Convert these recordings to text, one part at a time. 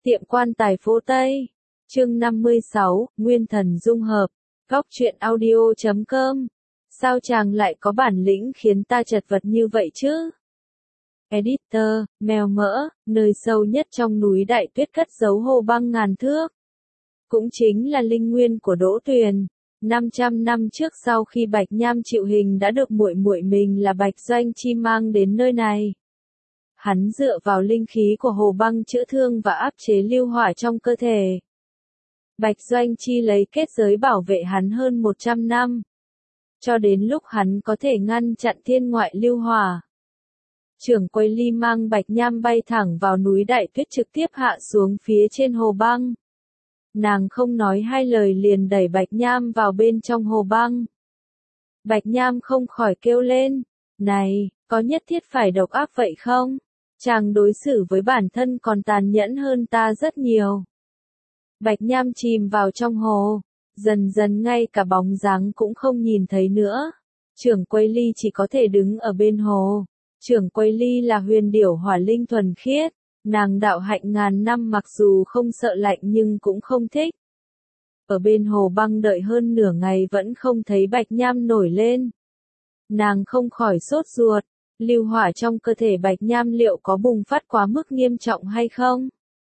Tiệm quan tài phố Tây. Chương 56, Nguyên thần dung hợp. Góc truyện audio.com. Sao chàng lại có bản lĩnh khiến ta chật vật như vậy chứ? Editor, mèo mỡ, nơi sâu nhất trong núi Đại Tuyết cất giấu hồ băng ngàn thước. Cũng chính là linh nguyên của Đỗ Tuyền. 500 năm trước sau khi Bạch Nham chịu hình đã được muội muội mình là Bạch Doanh Chi mang đến nơi này. Hắn dựa vào linh khí của hồ băng chữa thương và áp chế lưu hỏa trong cơ thể. Bạch Doanh Chi lấy kết giới bảo vệ hắn hơn 100 năm. Cho đến lúc hắn có thể ngăn chặn thiên ngoại lưu hỏa. Trưởng quầy Ly mang Bạch Nham bay thẳng vào núi Đại Tuyết trực tiếp hạ xuống phía trên hồ băng. Nàng không nói hai lời liền đẩy Bạch Nham vào bên trong hồ băng. Bạch Nham không khỏi kêu lên, này, có nhất thiết phải độc ác vậy không? Chàng đối xử với bản thân còn tàn nhẫn hơn ta rất nhiều. Bạch Nham chìm vào trong hồ, dần dần ngay cả bóng dáng cũng không nhìn thấy nữa. Trưởng quầy Ly chỉ có thể đứng ở bên hồ. Trưởng quầy Ly là huyền điểu hỏa linh thuần khiết. Nàng đạo hạnh ngàn năm mặc dù không sợ lạnh nhưng cũng không thích. Ở bên hồ băng đợi hơn nửa ngày vẫn không thấy Bạch Nham nổi lên. Nàng không khỏi sốt ruột, lưu hỏa trong cơ thể Bạch Nham liệu có bùng phát quá mức nghiêm trọng hay không?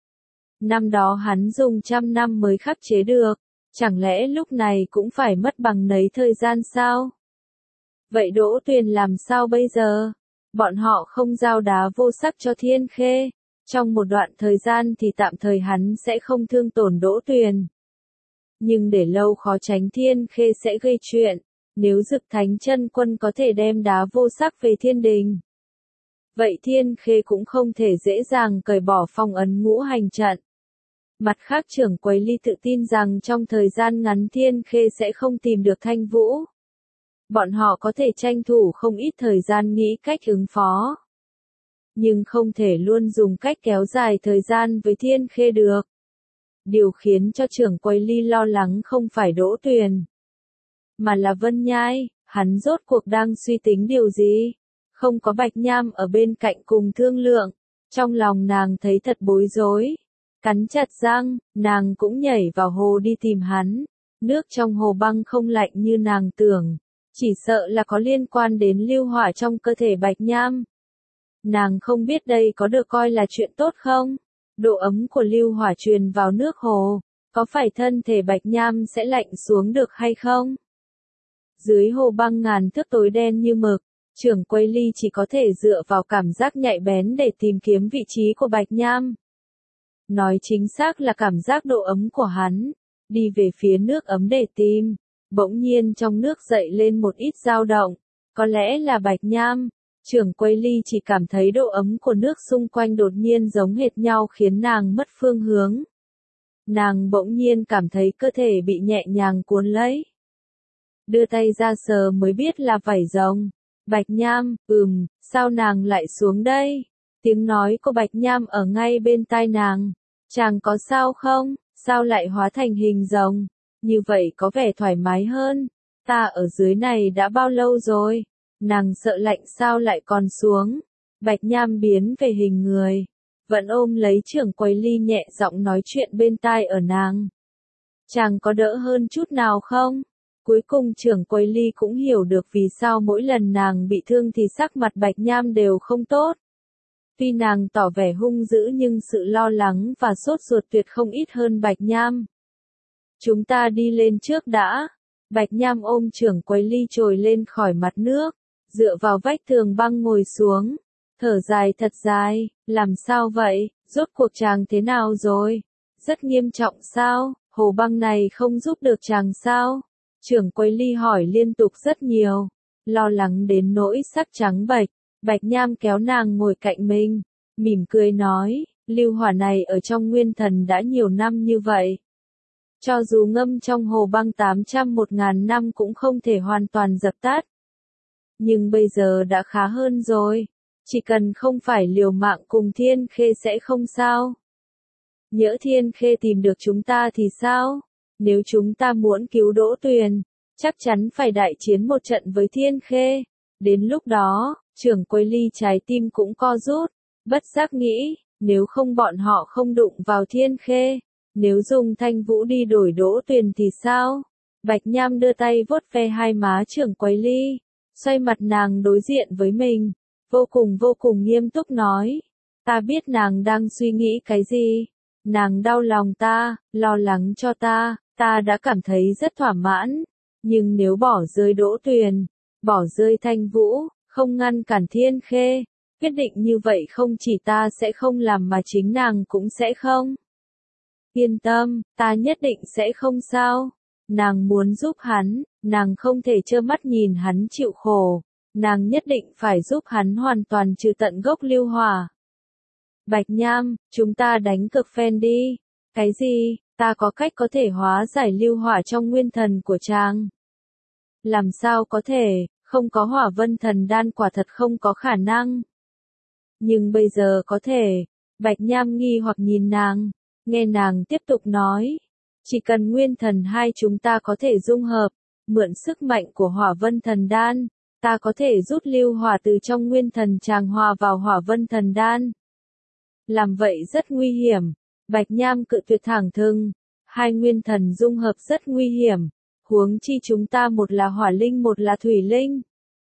Năm đó hắn dùng 100 năm mới khắc chế được, chẳng lẽ lúc này cũng phải mất bằng nấy thời gian sao? Vậy Đỗ Tuyền làm sao bây giờ? Bọn họ không giao đá vô sắc cho Thiên Khê. Trong một đoạn thời gian thì tạm thời hắn sẽ không thương tổn Đỗ Tuyền. Nhưng để lâu khó tránh Thiên Khê sẽ gây chuyện, nếu Dực Thánh Chân Quân có thể đem đá vô sắc về thiên đình. Vậy Thiên Khê cũng không thể dễ dàng cởi bỏ phong ấn ngũ hành trận. Mặt khác trưởng quầy Ly tự tin rằng trong thời gian ngắn Thiên Khê sẽ không tìm được Thanh Vũ. Bọn họ có thể tranh thủ không ít thời gian nghĩ cách ứng phó. Nhưng không thể luôn dùng cách kéo dài thời gian với Thiên Khê được. Điều khiến cho trưởng quầy Ly lo lắng không phải Đỗ Tuyền, mà là Vân Nhai. Hắn rốt cuộc đang suy tính điều gì? Không có Bạch Nham ở bên cạnh cùng thương lượng. Trong lòng nàng thấy thật bối rối. Cắn chặt răng, nàng cũng nhảy vào hồ đi tìm hắn. Nước trong hồ băng không lạnh như nàng tưởng. Chỉ sợ là có liên quan đến lưu hỏa trong cơ thể Bạch Nham. Nàng không biết đây có được coi là chuyện tốt không? Độ ấm của lưu hỏa truyền vào nước hồ, có phải thân thể Bạch Nham sẽ lạnh xuống được hay không? Dưới hồ băng ngàn thước tối đen như mực, trưởng quầy Ly chỉ có thể dựa vào cảm giác nhạy bén để tìm kiếm vị trí của Bạch Nham. Nói chính xác là cảm giác độ ấm của hắn, đi về phía nước ấm để tìm. Bỗng nhiên trong nước dậy lên một ít dao động, có lẽ là Bạch Nham. Trưởng quầy Ly chỉ cảm thấy độ ấm của nước xung quanh đột nhiên giống hệt nhau khiến nàng mất phương hướng. Nàng bỗng nhiên cảm thấy cơ thể bị nhẹ nhàng cuốn lấy. Đưa tay ra sờ mới biết là vảy rồng. Bạch Nham, sao nàng lại xuống đây? Tiếng nói của Bạch Nham ở ngay bên tai nàng. Chàng có sao không? Sao lại hóa thành hình rồng? Như vậy có vẻ thoải mái hơn. Ta ở dưới này đã bao lâu rồi? Nàng sợ lạnh sao lại còn xuống. Bạch Nham biến về hình người. Vẫn ôm lấy trưởng quầy Ly nhẹ giọng nói chuyện bên tai ở nàng. Chàng có đỡ hơn chút nào không? Cuối cùng trưởng quầy Ly cũng hiểu được vì sao mỗi lần nàng bị thương thì sắc mặt Bạch Nham đều không tốt. Tuy nàng tỏ vẻ hung dữ nhưng sự lo lắng và sốt ruột tuyệt không ít hơn Bạch Nham. Chúng ta đi lên trước đã. Bạch Nham ôm trưởng quầy Ly trồi lên khỏi mặt nước, dựa vào vách tường băng ngồi xuống, thở dài thật dài. Làm sao vậy? Rốt cuộc chàng thế nào rồi? Rất nghiêm trọng sao? Hồ băng này không giúp được chàng sao? Trưởng quầy Ly hỏi liên tục rất nhiều, lo lắng đến nỗi sắc trắng bệch. Bạch Nham kéo nàng ngồi cạnh mình, mỉm cười nói, lưu hỏa này ở trong nguyên thần đã nhiều năm như vậy. Cho dù ngâm trong hồ băng 800-1000 năm cũng không thể hoàn toàn dập tắt. Nhưng bây giờ đã khá hơn rồi. Chỉ cần không phải liều mạng cùng Thiên Khê sẽ không sao. Nhỡ Thiên Khê tìm được chúng ta thì sao? Nếu chúng ta muốn cứu Đỗ Tuyền, chắc chắn phải đại chiến một trận với Thiên Khê. Đến lúc đó, trưởng quầy Ly trái tim cũng co rút, bất giác nghĩ, Nếu không bọn họ không đụng vào Thiên Khê. Nếu dùng Thanh Vũ đi đổi Đỗ Tuyền thì sao? Bạch Nham đưa tay vuốt ve hai má Trưởng Quầy Ly, xoay mặt nàng đối diện với mình, vô cùng nghiêm túc nói. Ta biết nàng đang suy nghĩ cái gì. Nàng đau lòng ta, lo lắng cho ta đã cảm thấy rất thỏa mãn. Nhưng nếu bỏ rơi Đỗ Tuyền, bỏ rơi Thanh Vũ, không ngăn cản Thiên Khê, quyết định như vậy không chỉ ta sẽ không làm mà chính nàng cũng sẽ không. Yên tâm, ta nhất định sẽ không sao. Nàng muốn giúp hắn, nàng không thể trơ mắt nhìn hắn chịu khổ. Nàng nhất định phải giúp hắn hoàn toàn trừ tận gốc lưu hỏa. Bạch Nham, chúng ta đánh cược phen đi. Cái gì? Ta có cách có thể hóa giải lưu hỏa trong nguyên thần của chàng. Làm sao có thể, không có hỏa vân thần đan quả thật không có khả năng. Nhưng bây giờ có thể. Bạch Nham nghi hoặc nhìn nàng, nghe nàng tiếp tục nói. Chỉ cần nguyên thần hai chúng ta có thể dung hợp, mượn sức mạnh của hỏa vân thần đan, ta có thể rút lưu hỏa từ trong nguyên thần chàng hòa vào hỏa vân thần đan. Làm vậy rất nguy hiểm. Bạch Nham cự tuyệt thẳng thừng. Hai nguyên thần dung hợp rất nguy hiểm. Huống chi chúng ta một là hỏa linh một là thủy linh.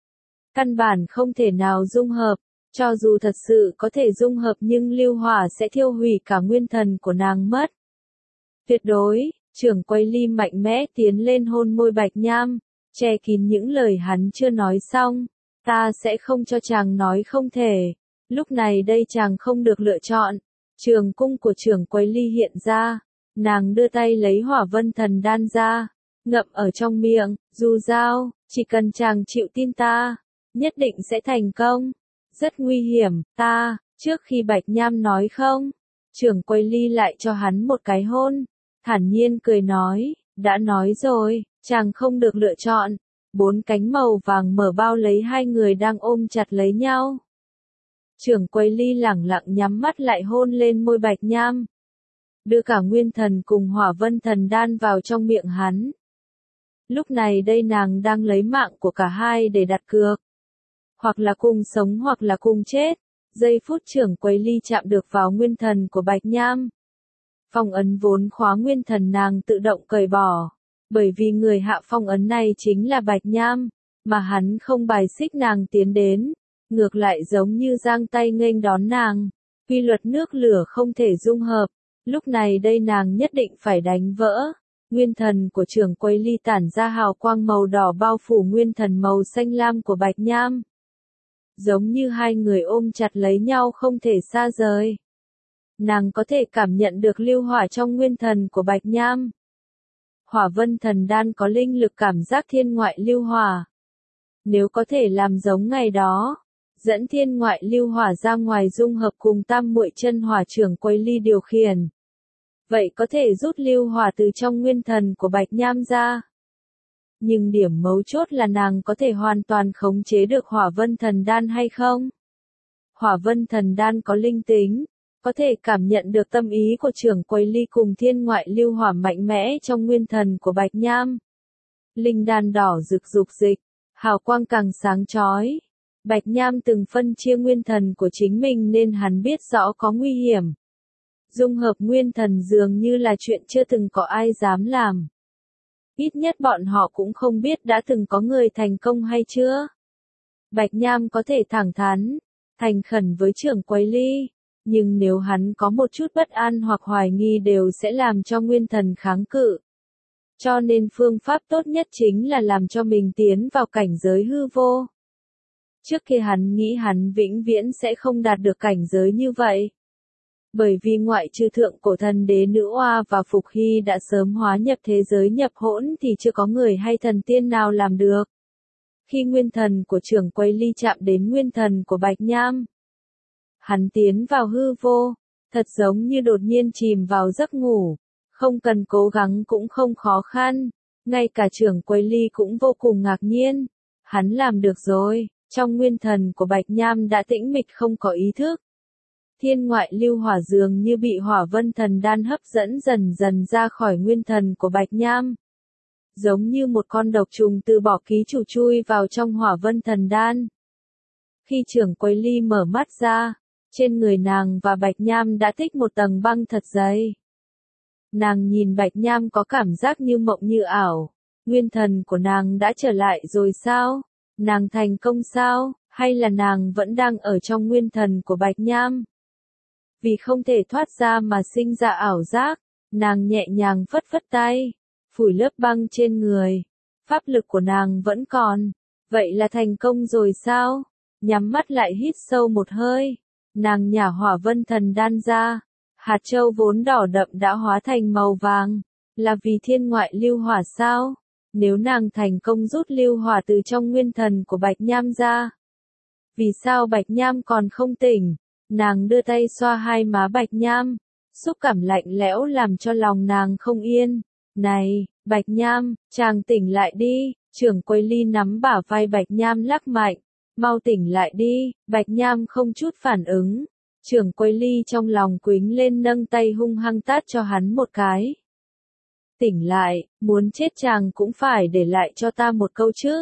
Căn bản không thể nào dung hợp. Cho dù thật sự có thể dung hợp nhưng lưu hỏa sẽ thiêu hủy cả nguyên thần của nàng mất. Tuyệt đối, Trưởng Quầy Ly mạnh mẽ tiến lên hôn môi Bạch Nham, che kín những lời hắn chưa nói xong. Ta sẽ không cho chàng nói không thể. Lúc này đây chàng không được lựa chọn. Trường cung của Trưởng Quầy Ly hiện ra. Nàng đưa tay lấy hỏa vân thần đan ra, ngậm ở trong miệng, dù sao, chỉ cần chàng chịu tin ta, nhất định sẽ thành công. Rất nguy hiểm, trước khi Bạch Nham nói không, Trưởng Quầy Ly lại cho hắn một cái hôn, thản nhiên cười nói, đã nói rồi, chàng không được lựa chọn. Bốn cánh màu vàng mở bao lấy hai người đang ôm chặt lấy nhau. Trưởng Quầy Ly lẳng lặng nhắm mắt lại hôn lên môi Bạch Nham, đưa cả nguyên thần cùng hỏa vân thần đan vào trong miệng hắn. Lúc này đây nàng đang lấy mạng của cả hai để đặt cược. Hoặc là cùng sống hoặc là cùng chết. Giây phút Trưởng Quầy Ly chạm được vào nguyên thần của Bạch Nham. Phong ấn vốn khóa nguyên thần nàng tự động cởi bỏ. Bởi vì người hạ phong ấn này chính là Bạch Nham, mà hắn không bài xích nàng tiến đến. Ngược lại giống như giang tay nghênh đón nàng. Quy luật nước lửa không thể dung hợp. Lúc này đây nàng nhất định phải đánh vỡ. Nguyên thần của Trưởng Quầy Ly tản ra hào quang màu đỏ bao phủ nguyên thần màu xanh lam của Bạch Nham. Giống như hai người ôm chặt lấy nhau không thể xa rời. Nàng có thể cảm nhận được lưu hỏa trong nguyên thần của Bạch Nham. Hỏa vân thần đan có linh lực cảm giác thiên ngoại lưu hỏa. Nếu có thể làm giống ngày đó, dẫn thiên ngoại lưu hỏa ra ngoài dung hợp cùng tam muội chân hỏa Trưởng Quầy Ly điều khiển. Vậy có thể rút lưu hỏa từ trong nguyên thần của Bạch Nham ra. Nhưng điểm mấu chốt là nàng có thể hoàn toàn khống chế được hỏa vân thần đan hay không? Hỏa vân thần đan có linh tính, có thể cảm nhận được tâm ý của Trưởng Quầy Ly cùng thiên ngoại lưu hỏa mạnh mẽ trong nguyên thần của Bạch Nham. Linh đan đỏ rực rục dịch, hào quang càng sáng chói. Bạch Nham từng phân chia nguyên thần của chính mình nên hắn biết rõ có nguy hiểm. Dung hợp nguyên thần dường như là chuyện chưa từng có ai dám làm. Ít nhất bọn họ cũng không biết đã từng có người thành công hay chưa. Bạch Nham có thể thẳng thắn, thành khẩn với Trưởng Quầy Ly, nhưng nếu hắn có một chút bất an hoặc hoài nghi đều sẽ làm cho nguyên thần kháng cự. Cho nên phương pháp tốt nhất chính là làm cho mình tiến vào cảnh giới hư vô. Trước kia hắn nghĩ hắn vĩnh viễn sẽ không đạt được cảnh giới như vậy. Bởi vì ngoại trừ thượng cổ thần đế nữ oa và Phục Hy đã sớm hóa nhập thế giới nhập hỗn thì chưa có người hay thần tiên nào làm được. Khi nguyên thần của Trưởng Quầy Ly chạm đến nguyên thần của Bạch Nham, hắn tiến vào hư vô, thật giống như đột nhiên chìm vào giấc ngủ, không cần cố gắng cũng không khó khăn, ngay cả Trưởng Quầy Ly cũng vô cùng ngạc nhiên. Hắn làm được rồi, trong nguyên thần của Bạch Nham đã tĩnh mịch không có ý thức. Thiên ngoại lưu hỏa dường như bị hỏa vân thần đan hấp dẫn dần dần ra khỏi nguyên thần của Bạch Nham. Giống như một con độc trùng từ bỏ ký chủ chui vào trong hỏa vân thần đan. Khi Trưởng Quầy Ly mở mắt ra, Trên người nàng và Bạch Nham đã tích một tầng băng thật dày. Nàng nhìn Bạch Nham có cảm giác như mộng như ảo. Nguyên thần của nàng đã trở lại rồi sao? Nàng thành công sao? Hay là nàng vẫn đang ở trong nguyên thần của Bạch Nham? Vì không thể thoát ra mà sinh ra ảo giác, nàng nhẹ nhàng phất phất tay, phủi lớp băng trên người. Pháp lực của nàng vẫn còn. Vậy là thành công rồi sao? Nhắm mắt lại hít sâu một hơi. Nàng nhả hỏa vân thần đan ra. Hạt châu vốn đỏ đậm đã hóa thành màu vàng. Là vì thiên ngoại lưu hỏa sao? Nếu nàng thành công rút lưu hỏa từ trong nguyên thần của Bạch Nham ra. Vì sao Bạch Nham còn không tỉnh? Nàng đưa tay xoa hai má Bạch Nham. Xúc cảm lạnh lẽo làm cho lòng nàng không yên. Này, Bạch Nham, chàng tỉnh lại đi. Trưởng quầy Ly nắm bả vai Bạch Nham lắc mạnh. Mau tỉnh lại đi. Bạch Nham không chút phản ứng. Trưởng quầy Ly trong lòng quính lên nâng tay hung hăng tát cho hắn một cái. Tỉnh lại, muốn chết chàng cũng phải để lại cho ta một câu chứ.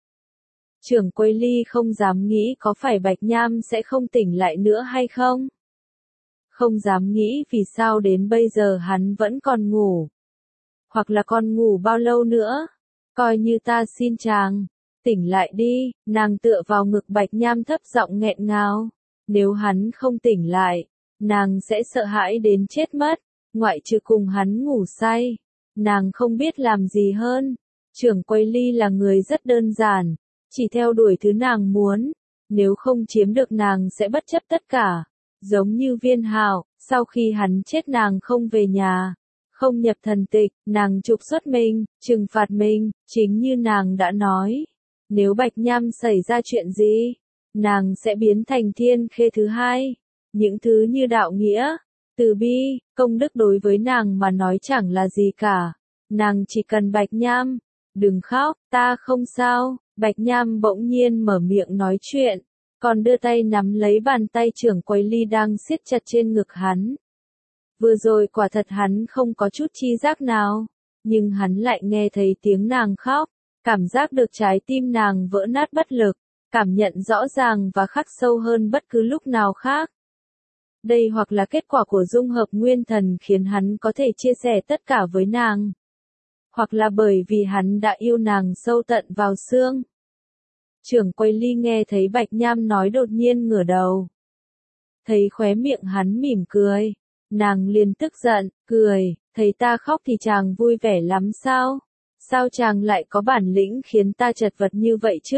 Trưởng quầy Ly không dám nghĩ có phải Bạch Nham sẽ không tỉnh lại nữa hay không. Không dám nghĩ vì sao đến bây giờ hắn vẫn còn ngủ. Hoặc là còn ngủ bao lâu nữa. Coi như ta xin chàng. Tỉnh lại đi. Nàng tựa vào ngực Bạch Nham thấp giọng nghẹn ngào. Nếu hắn không tỉnh lại, nàng sẽ sợ hãi đến chết mất. Ngoại trừ cùng hắn ngủ say, nàng không biết làm gì hơn. Trưởng quầy Ly là người rất đơn giản, chỉ theo đuổi thứ nàng muốn. Nếu không chiếm được nàng sẽ bất chấp tất cả. Giống như Viên Hạo, sau khi hắn chết nàng không về nhà, không nhập thần tịch, nàng trục xuất mình, trừng phạt mình, chính như nàng đã nói. Nếu Bạch Nham xảy ra chuyện gì, nàng sẽ biến thành Thiên Khê thứ hai. Những thứ như đạo nghĩa, từ bi, công đức đối với nàng mà nói chẳng là gì cả. Nàng chỉ cần Bạch Nham. Đừng khóc, ta không sao. Bạch Nham bỗng nhiên mở miệng nói chuyện, còn đưa tay nắm lấy bàn tay trưởng quầy Ly đang siết chặt trên ngực hắn. Vừa rồi quả thật hắn không có chút chi giác nào, nhưng hắn lại nghe thấy tiếng nàng khóc, cảm giác được trái tim nàng vỡ nát bất lực, cảm nhận rõ ràng và khắc sâu hơn bất cứ lúc nào khác. Đây hoặc là kết quả của dung hợp nguyên thần khiến hắn có thể chia sẻ tất cả với nàng, hoặc là bởi vì hắn đã yêu nàng sâu tận vào xương. Trưởng quầy Ly nghe thấy Bạch Nham nói đột nhiên ngửa đầu. Thấy khóe miệng hắn mỉm cười. Nàng liền tức giận, cười, thấy ta khóc thì chàng vui vẻ lắm sao? Sao chàng lại có bản lĩnh khiến ta chật vật như vậy chứ?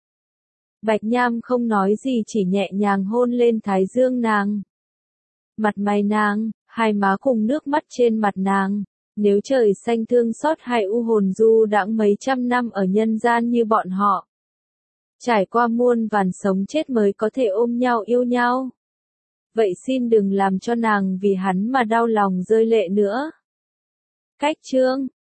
Bạch Nham không nói gì chỉ nhẹ nhàng hôn lên thái dương nàng. Mặt mày nàng, hai má cùng nước mắt trên mặt nàng. Nếu trời xanh thương xót hay u hồn du đãng mấy trăm năm ở nhân gian như bọn họ, trải qua muôn vàn sống chết mới có thể ôm nhau yêu nhau. Vậy xin đừng làm cho nàng vì hắn mà đau lòng rơi lệ nữa. Cách chương